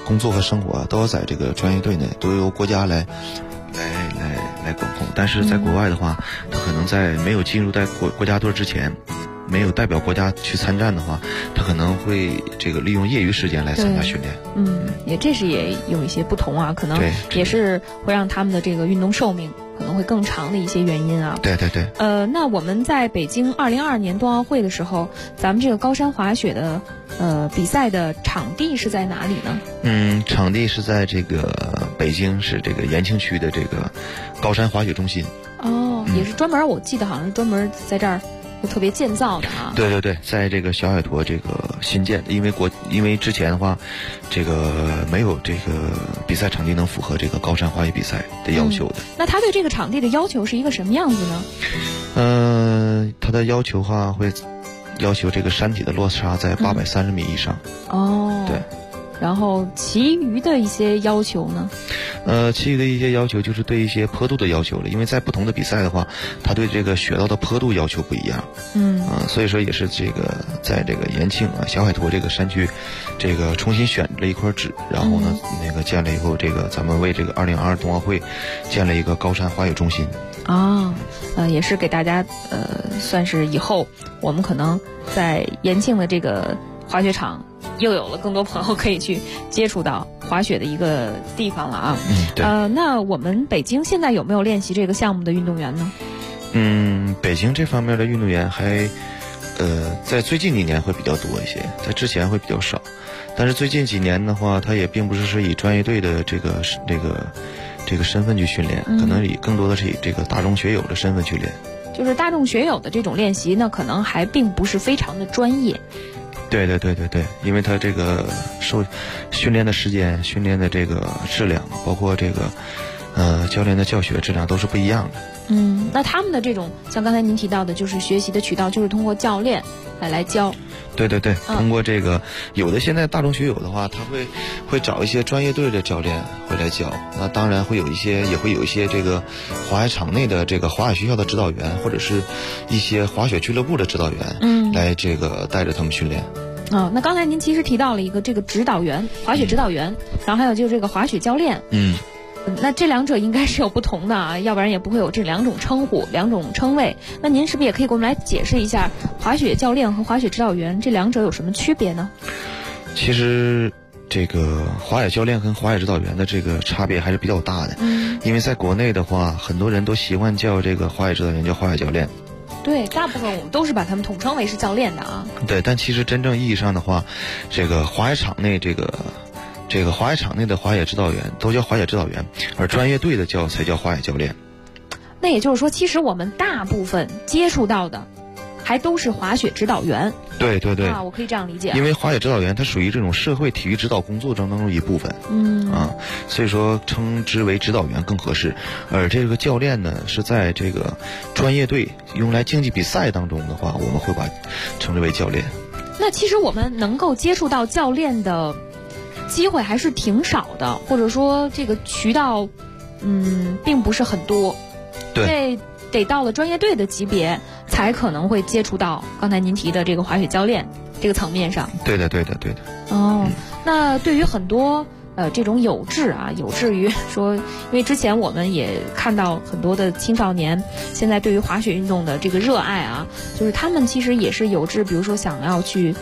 工作和生活都要在这个专业队内，都由国家来管控。但是在国外的话，他可能在没有进入在国家队之前，没有代表国家去参战的话，他可能会这个利用业余时间来参加训练。 这是也有一些不同啊，可能也是会让他们的这个运动寿命可能会更长的一些原因啊。 对。 那我们在北京2022年冬奥会的时候，咱们这个高山滑雪的比赛的场地是在哪里呢？ 场地是在这个北京市这个延庆区的这个高山滑雪中心。 也是专门，我记得好像是专门在这儿就特别建造的啊。 对，在这个小海坨这个新建的，因为之前的话，这个没有这个比赛场地能符合这个高山滑雪比赛的要求的。 那他对这个场地的要求是一个什么样子呢？他的要求话会要求这个山体的落差在830米以上。对。 然后其余的一些要求呢？ 其余的一些要求就是对一些坡度的要求了，因为在不同的比赛的话，他对这个雪道的坡度要求不一样。所以说也是这个在这个延庆小海坨这个山区，这个重新选了一块址，然后呢，那个建了以后，这个咱们为这个2022冬奥会建了一个高山滑雪中心。 也是给大家算是以后我们可能在延庆的这个滑雪场又有了更多朋友可以去接触到滑雪的一个地方了啊。 对。 那我们北京现在有没有练习这个项目的运动员呢？ 北京这方面的运动员还在最近几年会比较多一些，在之前会比较少。但是最近几年的话，他也并不是以专业队的这个身份去训练，可能更多的是以这个大众学友的身份去练。 就是大众学友的这种练习呢，可能还并不是非常的专业。 对，因为他这个训练的时间、训练的这个质量，包括这个教练的教学质量都是不一样的。 那他们的这种像刚才您提到的，就是学习的渠道就是通过教练来教。 对，通过这个有的现在大众学友的话，他会找一些专业队的教练会来教。那当然也会有一些这个滑雪场内的这个滑雪学校的指导员，或者是一些滑雪俱乐部的指导员，来这个带着他们训练。 那刚才您其实提到了一个这个指导员，滑雪指导员，然后还有就是这个滑雪教练。那这两者应该是有不同的啊，要不然也不会有这两种称呼、两种称谓。那您是不是也可以给我们来解释一下滑雪教练和滑雪指导员这两者有什么区别呢？ 其实这个滑雪教练跟滑雪指导员的这个差别还是比较大的。因为在国内的话，很多人都习惯叫这个滑雪指导员叫滑雪教练。 对，大部分我们都是把他们统称为是教练的啊。 对，但其实真正意义上的话，这个滑雪场内这个滑雪场内的滑雪指导员都叫滑雪指导员，而专业队的才叫滑雪教练。 那也就是说，其实我们大部分接触到的还都是滑雪指导员。 对， 我可以这样理解。 因为滑雪指导员它属于这种社会体育指导工作当中一部分。所以说称之为指导员更合适。而这个教练呢，是在这个专业队用来竞技比赛当中的话，我们会称之为教练。 那其实我们能够接触到教练的机会还是挺少的，或者说这个渠道并不是很多。 对， 得到了专业队的级别才可能会接触到刚才您提的这个滑雪教练这个层面上。 对的。 那对于很多这种有志于说，因为之前我们也看到很多的青少年现在对于滑雪运动的这个热爱啊，就是他们其实也是有志，比如说想要去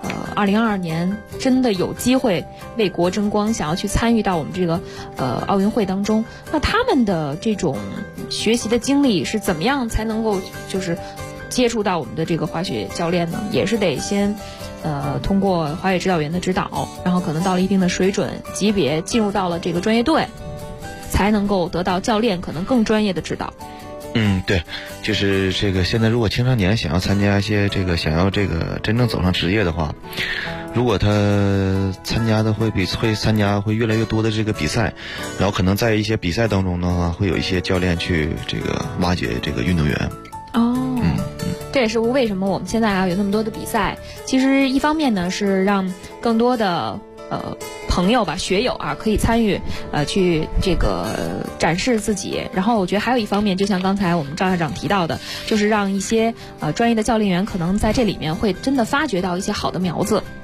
2022年真的有机会为国争光，想要去参与到我们这个奥运会当中。那他们的这种学习的经历是怎么样才能够就是接触到我们的这个滑雪教练呢？也是得先通过滑雪指导员的指导，然后可能到了一定的水准级别，进入到了这个专业队，才能够得到教练可能更专业的指导。 对，就是这个现在如果青少年想要参加一些想要真正走上职业的话，如果他参加的会越来越多的这个比赛，然后可能在一些比赛当中的话，会有一些教练去挖掘这个运动员。 这也是为什么我们现在有那么多的比赛。其实一方面呢是让更多的朋友学友可以参与去这个展示自己。然后我觉得还有一方面，就像刚才我们赵校长提到的，就是让一些专业的教练员可能在这里面会真的发掘到一些好的苗子。 对，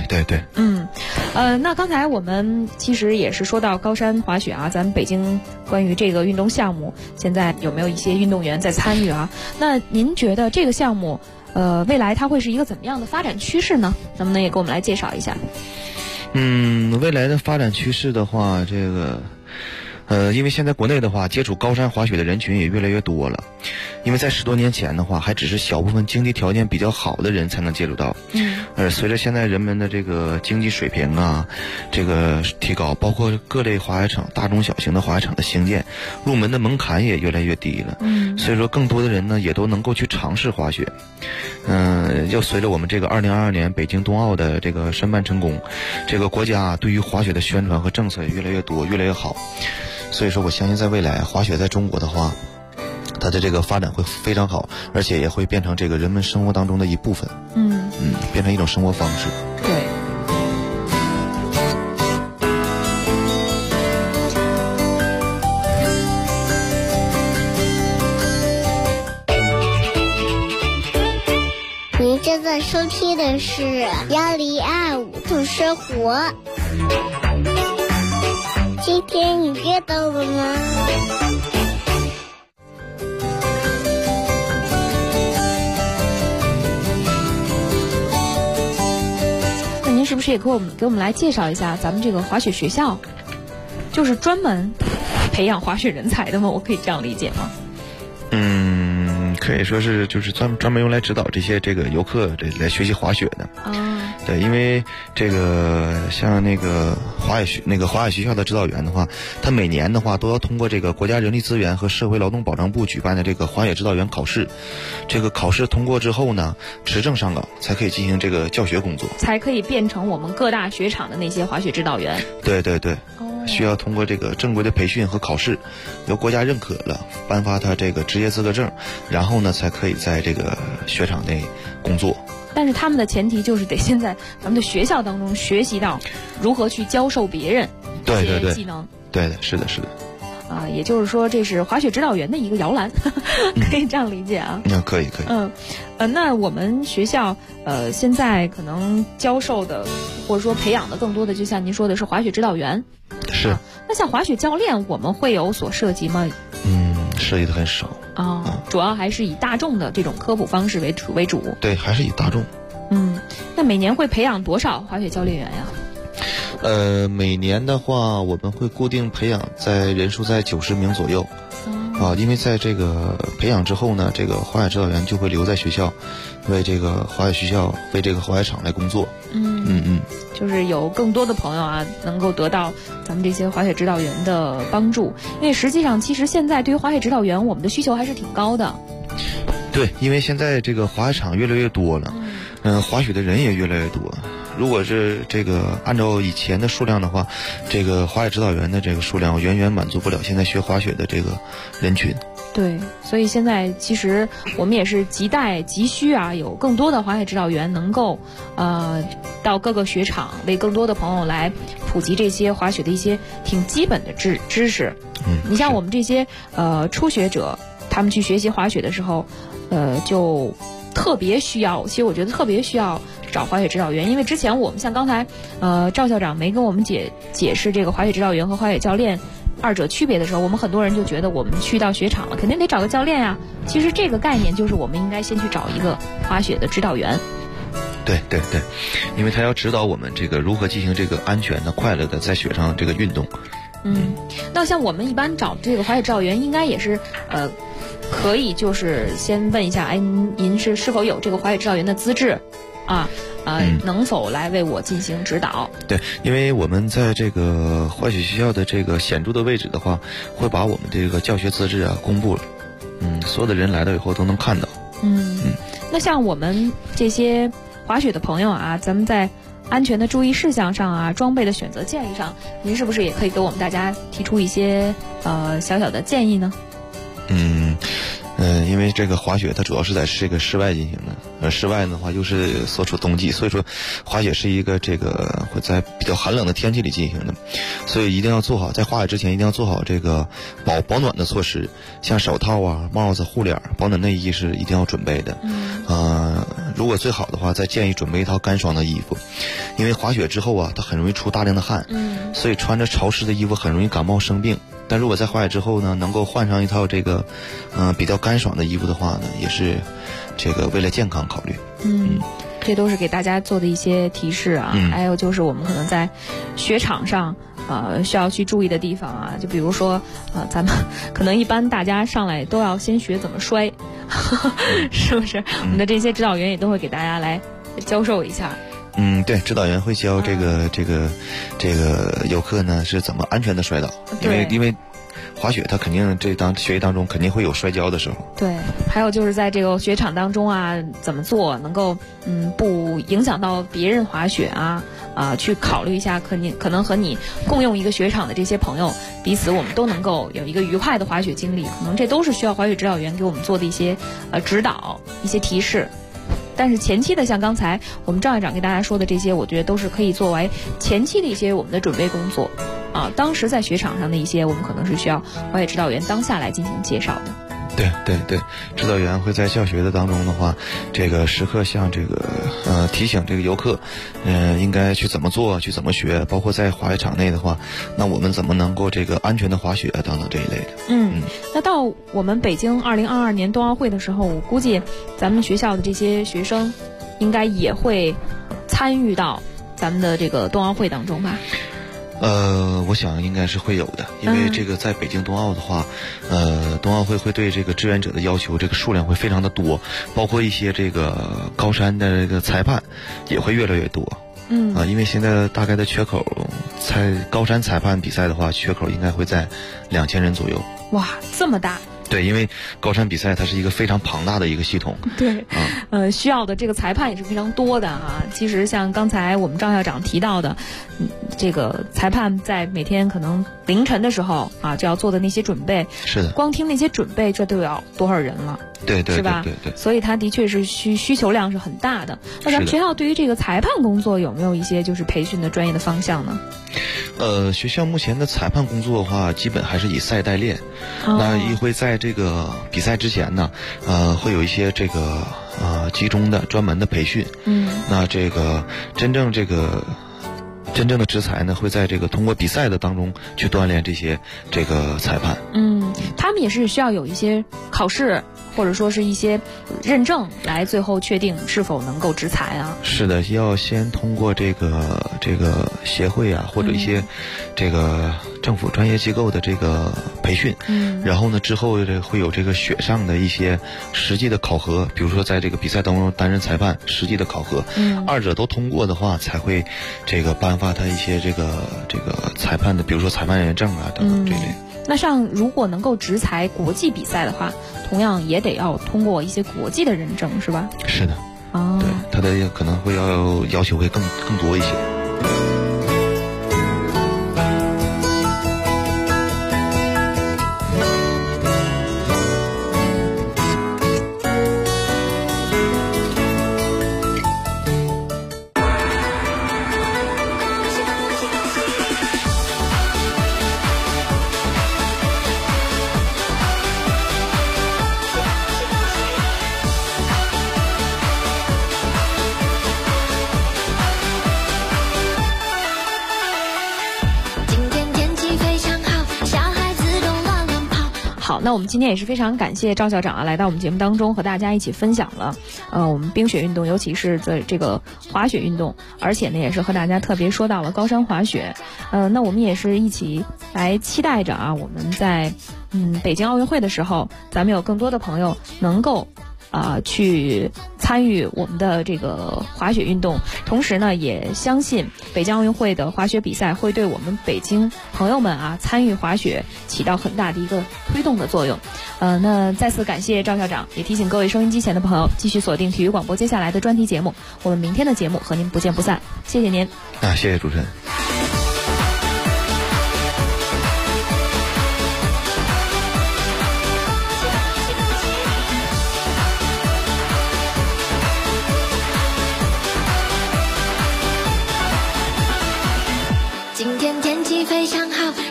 对对。 那刚才我们其实也是说到高山滑雪啊，咱们北京关于这个运动项目，现在有没有一些运动员在参与啊？那您觉得这个项目，未来它会是一个怎么样的发展趋势呢？能不能也给我们来介绍一下？ 未来的发展趋势的话，这个。因为现在国内的话，接触高山滑雪的人群也越来越多了。因为在10多年前的话，还只是小部分经济条件比较好的人才能接触到。随着现在人们的这个经济水平啊，这个提高，包括各类滑雪场、大中小型的滑雪场的兴建，入门的门槛也越来越低了。所以说更多的人呢，也都能够去尝试滑雪。又随着我们这个2022年北京冬奥的这个申办成功，这个国家对于滑雪的宣传和政策也越来越多，越来越好。所以说我相信在未来滑雪在中国的话，它的这个发展会非常好，而且也会变成这个人们生活当中的一部分。变成一种生活方式。 对。 您正在收听的是1025度生活。今天你知道了吗？ 那您是不是也给我们来介绍一下咱们这个滑雪学校，就是专门培养滑雪人才的吗？我可以这样理解吗？ 可以说是就是专门用来指导这些这个游客来学习滑雪的。对，因为这个像那个滑雪学校的指导员的话，他每年的话都要通过这个国家人力资源和社会劳动保障部举办的这个滑雪指导员考试。这个考试通过之后呢，持证上岗才可以进行这个教学工作， 才可以变成我们各大雪场的那些滑雪指导员。 对对对。需要通过这个正规的培训和考试，由国家认可了，颁发他这个职业资格证，然后呢才可以在这个雪场内工作。 但是他们的前提就是得先在咱们的学校当中学习到如何去教授别人这些技能。 对的，是的，是的。 也就是说这是滑雪指导员的一个摇篮，可以这样理解啊。 可以。 那我们学校现在可能教授的或者说培养的更多的，就像您说的是滑雪指导员。 是。 那像滑雪教练，我们会有所涉及吗？ 涉及的很少。 主要还是以大众的这种科普方式为主。 对，还是以大众。 那每年会培养多少滑雪教练员呀？ 每年的话，我们会固定培养人数在90名左右。因为在这个培养之后呢，这个滑雪指导员就会留在学校，为这个滑雪学校、为这个滑雪场来工作。 就是有更多的朋友啊，能够得到咱们这些滑雪指导员的帮助。因为实际上，其实现在对于滑雪指导员，我们的需求还是挺高的。 对，因为现在这个滑雪场越来越多了，滑雪的人也越来越多。如果是这个按照以前的数量的话，这个滑雪指导员的这个数量远远满足不了现在学滑雪的这个人群。 对，所以现在其实我们也是急需啊，有更多的滑雪指导员能够到各个雪场，为更多的朋友来普及这些滑雪的一些挺基本的知识。你像我们这些初学者，他们去学习滑雪的时候，就特别需要，其实我觉得特别需要找滑雪指导员，因为之前我们像刚才赵校长没跟我们解释这个滑雪指导员和滑雪教练二者区别的时候，我们很多人就觉得我们去到雪场了，肯定得找个教练呀。其实这个概念就是我们应该先去找一个滑雪的指导员。 对，因为他要指导我们这个如何进行这个安全的、快乐的在雪上这个运动。 那像我们一般找这个滑雪指导员，应该也是可以就是先问一下，您是否有这个滑雪指导员的资质能否来为我进行指导？ 对，因为我们在这个滑雪学校的这个显著的位置的话，会把我们这个教学资质公布了。所有的人来了以后都能看到。 那像我们这些滑雪的朋友啊，咱们在安全的注意事项上啊，装备的选择建议上，您是不是也可以给我们大家提出一些小小的建议呢？ 因为这个滑雪它主要是在这个室外进行的，室外的话又是所处冬季，所以说滑雪是一个这个会在比较寒冷的天气里进行的，所以一定要做好在滑雪之前一定要做好这个保暖的措施，像手套啊、帽子、护脸、保暖内衣是一定要准备的。如果最好的话，再建议准备一套干爽的衣服，因为滑雪之后啊，它很容易出大量的汗，所以穿着潮湿的衣服很容易感冒生病。但如果在滑雪之后呢，能够换上一套这个比较干爽的衣服的话呢，也是这个为了健康考虑。 这都是给大家做的一些提示啊。还有就是我们可能在雪场上需要去注意的地方啊，就比如说咱们可能一般大家上来都要先学怎么摔，是不是？我们的这些指导员也都会给大家来教授一下。 对，指导员会教这个游客呢是怎么安全的摔倒，因为滑雪它肯定学习当中肯定会有摔跤的时候。对， 还有就是在这个雪场当中啊，怎么做能够不影响到别人滑雪啊，去考虑一下可能和你共用一个雪场的这些朋友，彼此我们都能够有一个愉快的滑雪经历，可能这都是需要滑雪指导员给我们做的一些指导、一些提示。但是前期的像刚才我们赵院长给大家说的这些，我觉得都是可以作为前期的一些我们的准备工作啊。当时在雪场上的一些，我们可能是需要滑雪指导员当下来进行介绍的。 对，指导员会在教学的当中的话，这个时刻向这个提醒这个游客，应该去怎么做，去怎么学，包括在滑雪场内的话，那我们怎么能够这个安全的滑雪等等这一类的。 那到我们北京2022年冬奥会的时候，我估计咱们学校的这些学生应该也会参与到咱们的这个冬奥会当中吧？ 我想应该是会有的，因为这个在北京冬奥的话，冬奥会对这个志愿者的要求，这个数量会非常的多，包括一些这个高山的这个裁判也会越来越多。因为现在大概的缺口，高山裁判比赛的话，缺口应该会在2000人左右。 哇，这么大！ 对，因为高山比赛它是一个非常庞大的一个系统。 对，需要的这个裁判也是非常多的啊。其实像刚才我们赵校长提到的，这个裁判在每天可能凌晨的时候啊就要做的那些准备， 是的， 光听那些准备这都要多少人了？ 对， 是吧？ 对， 所以它的确是需求量是很大的。那咱们学校对于这个裁判工作有没有一些就是培训的专业的方向呢？ 学校目前的裁判工作的话，基本还是以赛代练。那也会在这个比赛之前呢，会有一些这个集中的专门的培训。那这个真正的执裁呢，会在这个通过比赛的当中去锻炼这个裁判。他们也是需要有一些考试，或者说是一些认证，来最后确定是否能够执裁啊。是的，要先通过这个协会啊，或者一些这个政府专业机构的这个培训。然后呢，之后会有这个雪上的一些实际的考核，比如说在这个比赛当中担任裁判实际的考核。二者都通过的话，才会这个颁发他一些这个裁判的，比如说裁判人员证啊等等这类。那如果能够执裁国际比赛的话，同样也得要通过一些国际的认证，是吧？是的。对，他的可能会要求会更多一些。那我们今天也是非常感谢赵校长啊，来到我们节目当中和大家一起分享了我们冰雪运动，尤其是在这个滑雪运动，而且呢也是和大家特别说到了高山滑雪。那我们也是一起来期待着啊，我们在北京奥运会的时候，咱们有更多的朋友能够去参与我们的这个滑雪运动，同时呢也相信北京奥运会的滑雪比赛会对我们北京朋友们啊参与滑雪起到很大的一个推动的作用。那再次感谢赵校长，也提醒各位收音机前的朋友继续锁定体育广播接下来的专题节目，我们明天的节目和您不见不散。谢谢您。谢谢主持人。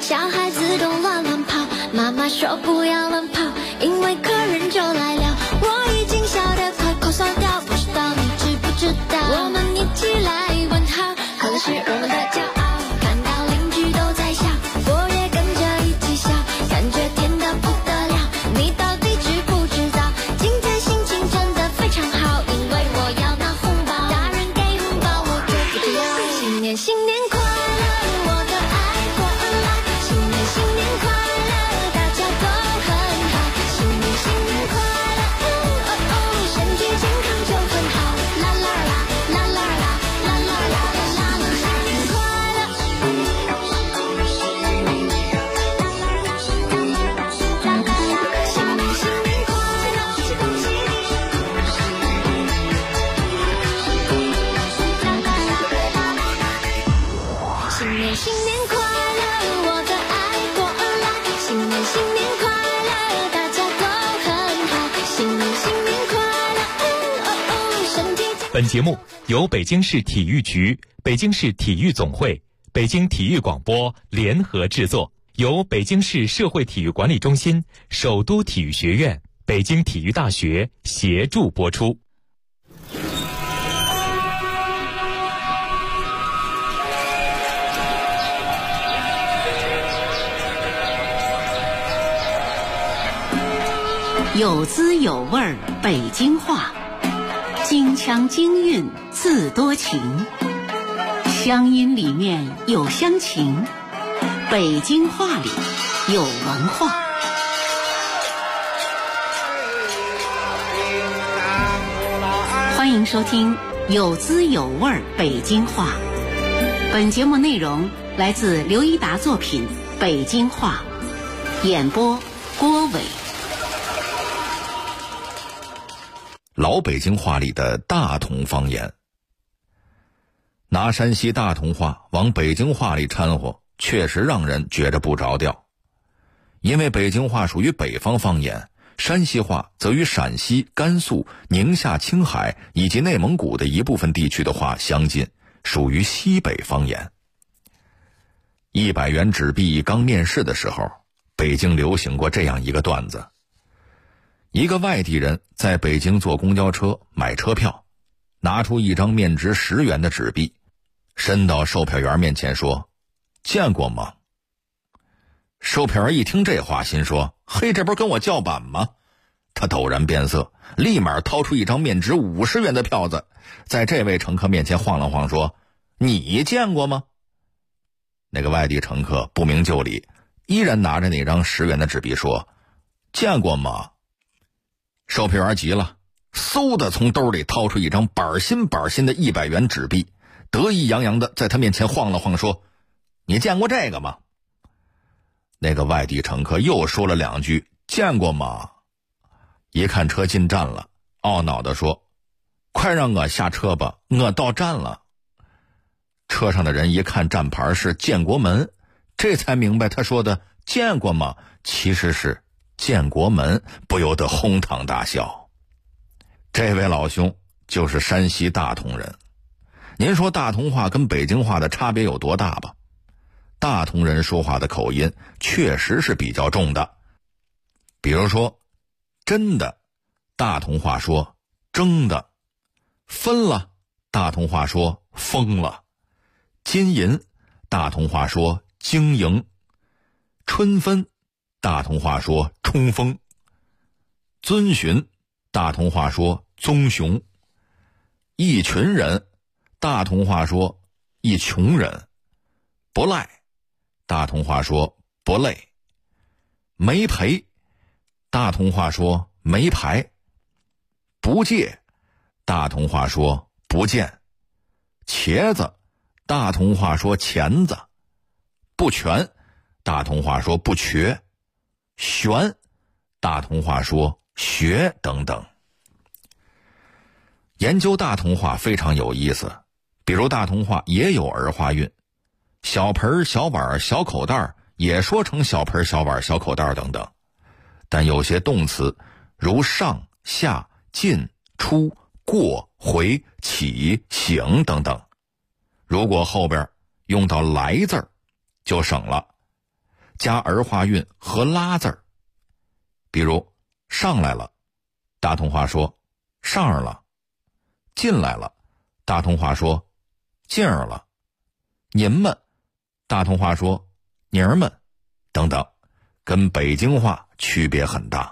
小孩子都乱跑，妈妈说不要乱跑，因为客人就来了。我已经笑得快口酸掉，不知道你知不知道，我们一起来问好，可能是我们的骄傲，看到邻居都在笑，我也跟着一起笑，感觉甜得不得了。你到底知不知道，今天心情真的非常好，因为我要拿红包，大人给红包我就不知道。新年新年快乐，我的爱过来，新年新年快乐，大家都很好，新年新年快乐，身体健康就很好，啦啦啦啦啦啦啦啦啦啦啦，新年快乐，新年新年快乐，恭喜你，新年新年快乐，我的爱过来，新年新年快乐，大家都很好，新年新年快乐，身体健康。 本节目由北京市体育局、北京市体育总会、北京体育广播联合制作，由北京市社会体育管理中心、首都体育学院、北京体育大学协助播出。 有滋有味儿北京话，京腔京韵自多情，乡音里面有乡情，北京话里有文化。欢迎收听有滋有味儿北京话。本节目内容来自刘一达作品《北京话》，演播郭伟。 老北京话里的大同方言，拿山西大同话往北京话里掺和，确实让人觉着不着调。因为北京话属于北方方言，山西话则与陕西、甘肃、宁夏、青海以及内蒙古的一部分地区的话相近，属于西北方言。100元纸币刚面世的时候，北京流行过这样一个段子。一个外地人在北京坐公交车买车票，拿出一张面值10元的纸币，伸到售票员面前说：“见过吗？”售票员一听这话，心说：“嘿，这不是跟我叫板吗？”他陡然变色，立马掏出一张面值50元的票子，在这位乘客面前晃了晃，说：“你见过吗？”那个外地乘客不明就里，依然拿着那张10元的纸币说：“见过吗？”售票员急了，嗖的从兜里掏出一张板新的100元纸币，得意洋洋的在他面前晃了晃，说：“你见过这个吗？”那个外地乘客又说了2句：“见过吗？”一看车进站了，懊恼地说：“快让我下车吧，我到站了。”车上的人一看站牌是建国门，这才明白他说的“见过吗”其实是建国门，不由得哄堂大笑。这位老兄就是山西大同人。您说大同话跟北京话的差别有多大吧？大同人说话的口音确实是比较重的。比如说真的，大同话说争的；分了，大同话说疯了；金银，大同话说经营；春分，大同话说冲锋；遵循，大同话说棕熊；一群人，大同话说一穷人；不赖，大同话说不累；没赔，大同话说没牌；不借，大同话说不见；茄子，大同话说钳子；不全，大同话说不瘸；玄，大同话说学等等。研究大同话非常有意思，比如大同话也有儿化韵，小盆、小碗、小口袋也说成小盆、小碗、小口袋等等。但有些动词如上、下、进、出、过、回、起、醒等等，如果后边用到来字儿就省了。 加儿化韵和拉字儿。比如上来了，大同话说上儿了；进来了，大同话说进儿了；您们，大同话说您儿们，等等，跟北京话区别很大。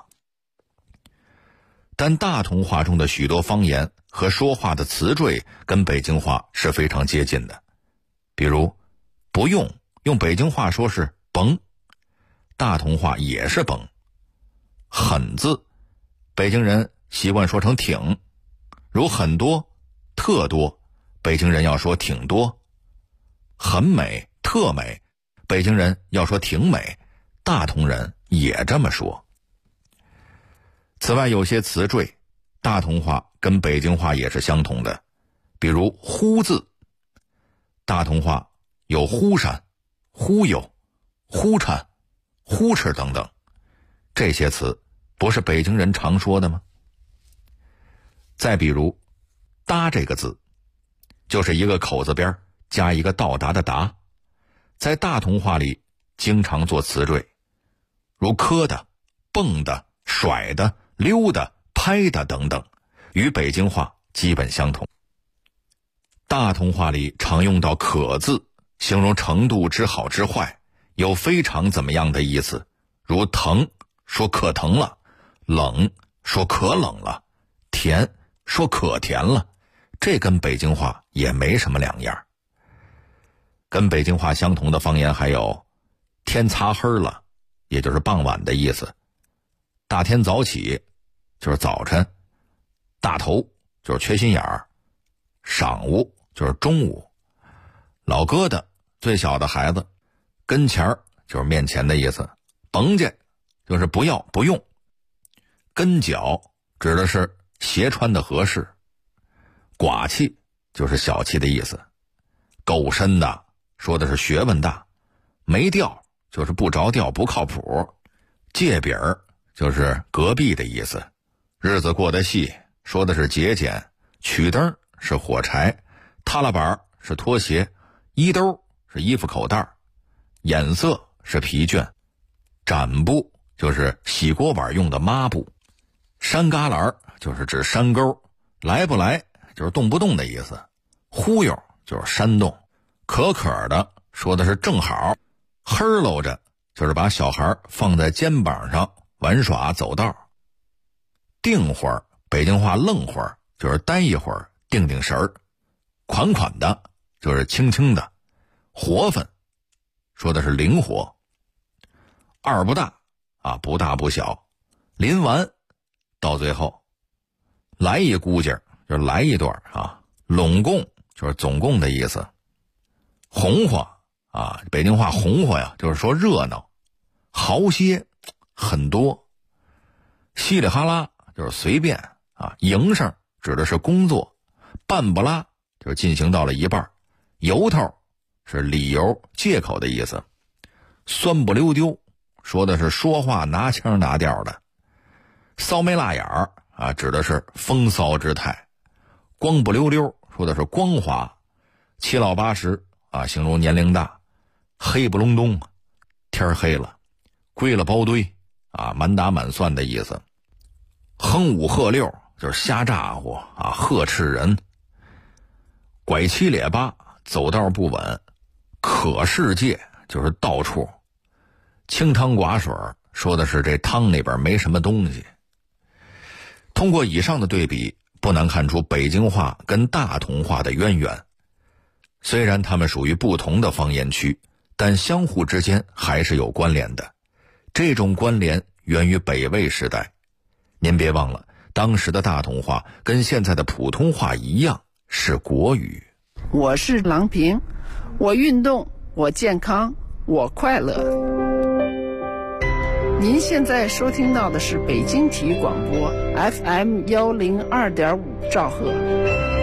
但大同话中的许多方言和说话的词缀跟北京话是非常接近的。比如不用北京话说是甭，大同话也是甭。很字北京人习惯说成挺，如很多特多，北京人要说挺多。很美特美，北京人要说挺美，大同人也这么说。此外，有些词缀大同话跟北京话也是相同的，比如忽字，大同话有忽闪、忽悠、忽颤、忽哧等等，这些词不是北京人常说的吗？再比如达这个字，就是一个口字边加一个到达的达，在大同话里经常做词缀，如磕的、蹦的、甩的、溜的、拍的等等，与北京话基本相同。大同话里常用到可字，形容程度之好之坏，有非常怎么样的意思，如疼说可疼了，冷说可冷了，甜说可甜了，这跟北京话也没什么两样。跟北京话相同的方言还有天擦黑了，也就是傍晚的意思；大天早起就是早晨；大头就是缺心眼儿；晌午就是中午；老疙瘩最小的孩子；跟前儿就是面前的意思；甭介就是不要不用；跟脚指的是鞋穿的合适；寡气就是小气的意思；够深的说的是学问大；没调就是不着调不靠谱；借饼儿就是隔壁的意思；日子过得细说的是节俭；曲灯是火柴；踏拉板是拖鞋；衣兜是衣服口袋；眼色是疲倦；展布就是洗锅碗用的抹布；山旮旯就是指山沟；来不来就是动不动的意思；忽悠就是煽动；可可的说的是正好；嘿喽着就是把小孩放在肩膀上玩耍走道；定会儿北京话愣会儿就是待一会儿定定神儿；款款的就是轻轻的；活分说的是灵活；二不大啊，不大不小；临完到最后；来一估计就是来一段啊；拢共就是总共的意思；红火啊，北京话红火呀，就是说热闹；豪些很多；稀里哈啦就是随便啊；营生指的是工作；半不拉就是进行到了一半；由头是理由借口的意思；酸不溜丢说的是说话拿腔拿调的；骚眉辣眼儿啊指的是风骚之态；光不溜溜说的是光滑；七老八十啊形容年龄大；黑不隆咚天黑了；归了包堆啊满打满算的意思；哼五喝六就是瞎咋呼啊呵斥人；拐七咧八走道不稳；可世界就是到处；清汤寡水说的是这汤里边没什么东西。通过以上的对比，不难看出北京话跟大同话的渊源。虽然它们属于不同的方言区，但相互之间还是有关联的。这种关联源于北魏时代。您别忘了，当时的大同话跟现在的普通话一样是国语。 我是郎平，我运动，我健康，我快乐。您现在收听到的是北京体育广播 FM102.5兆赫。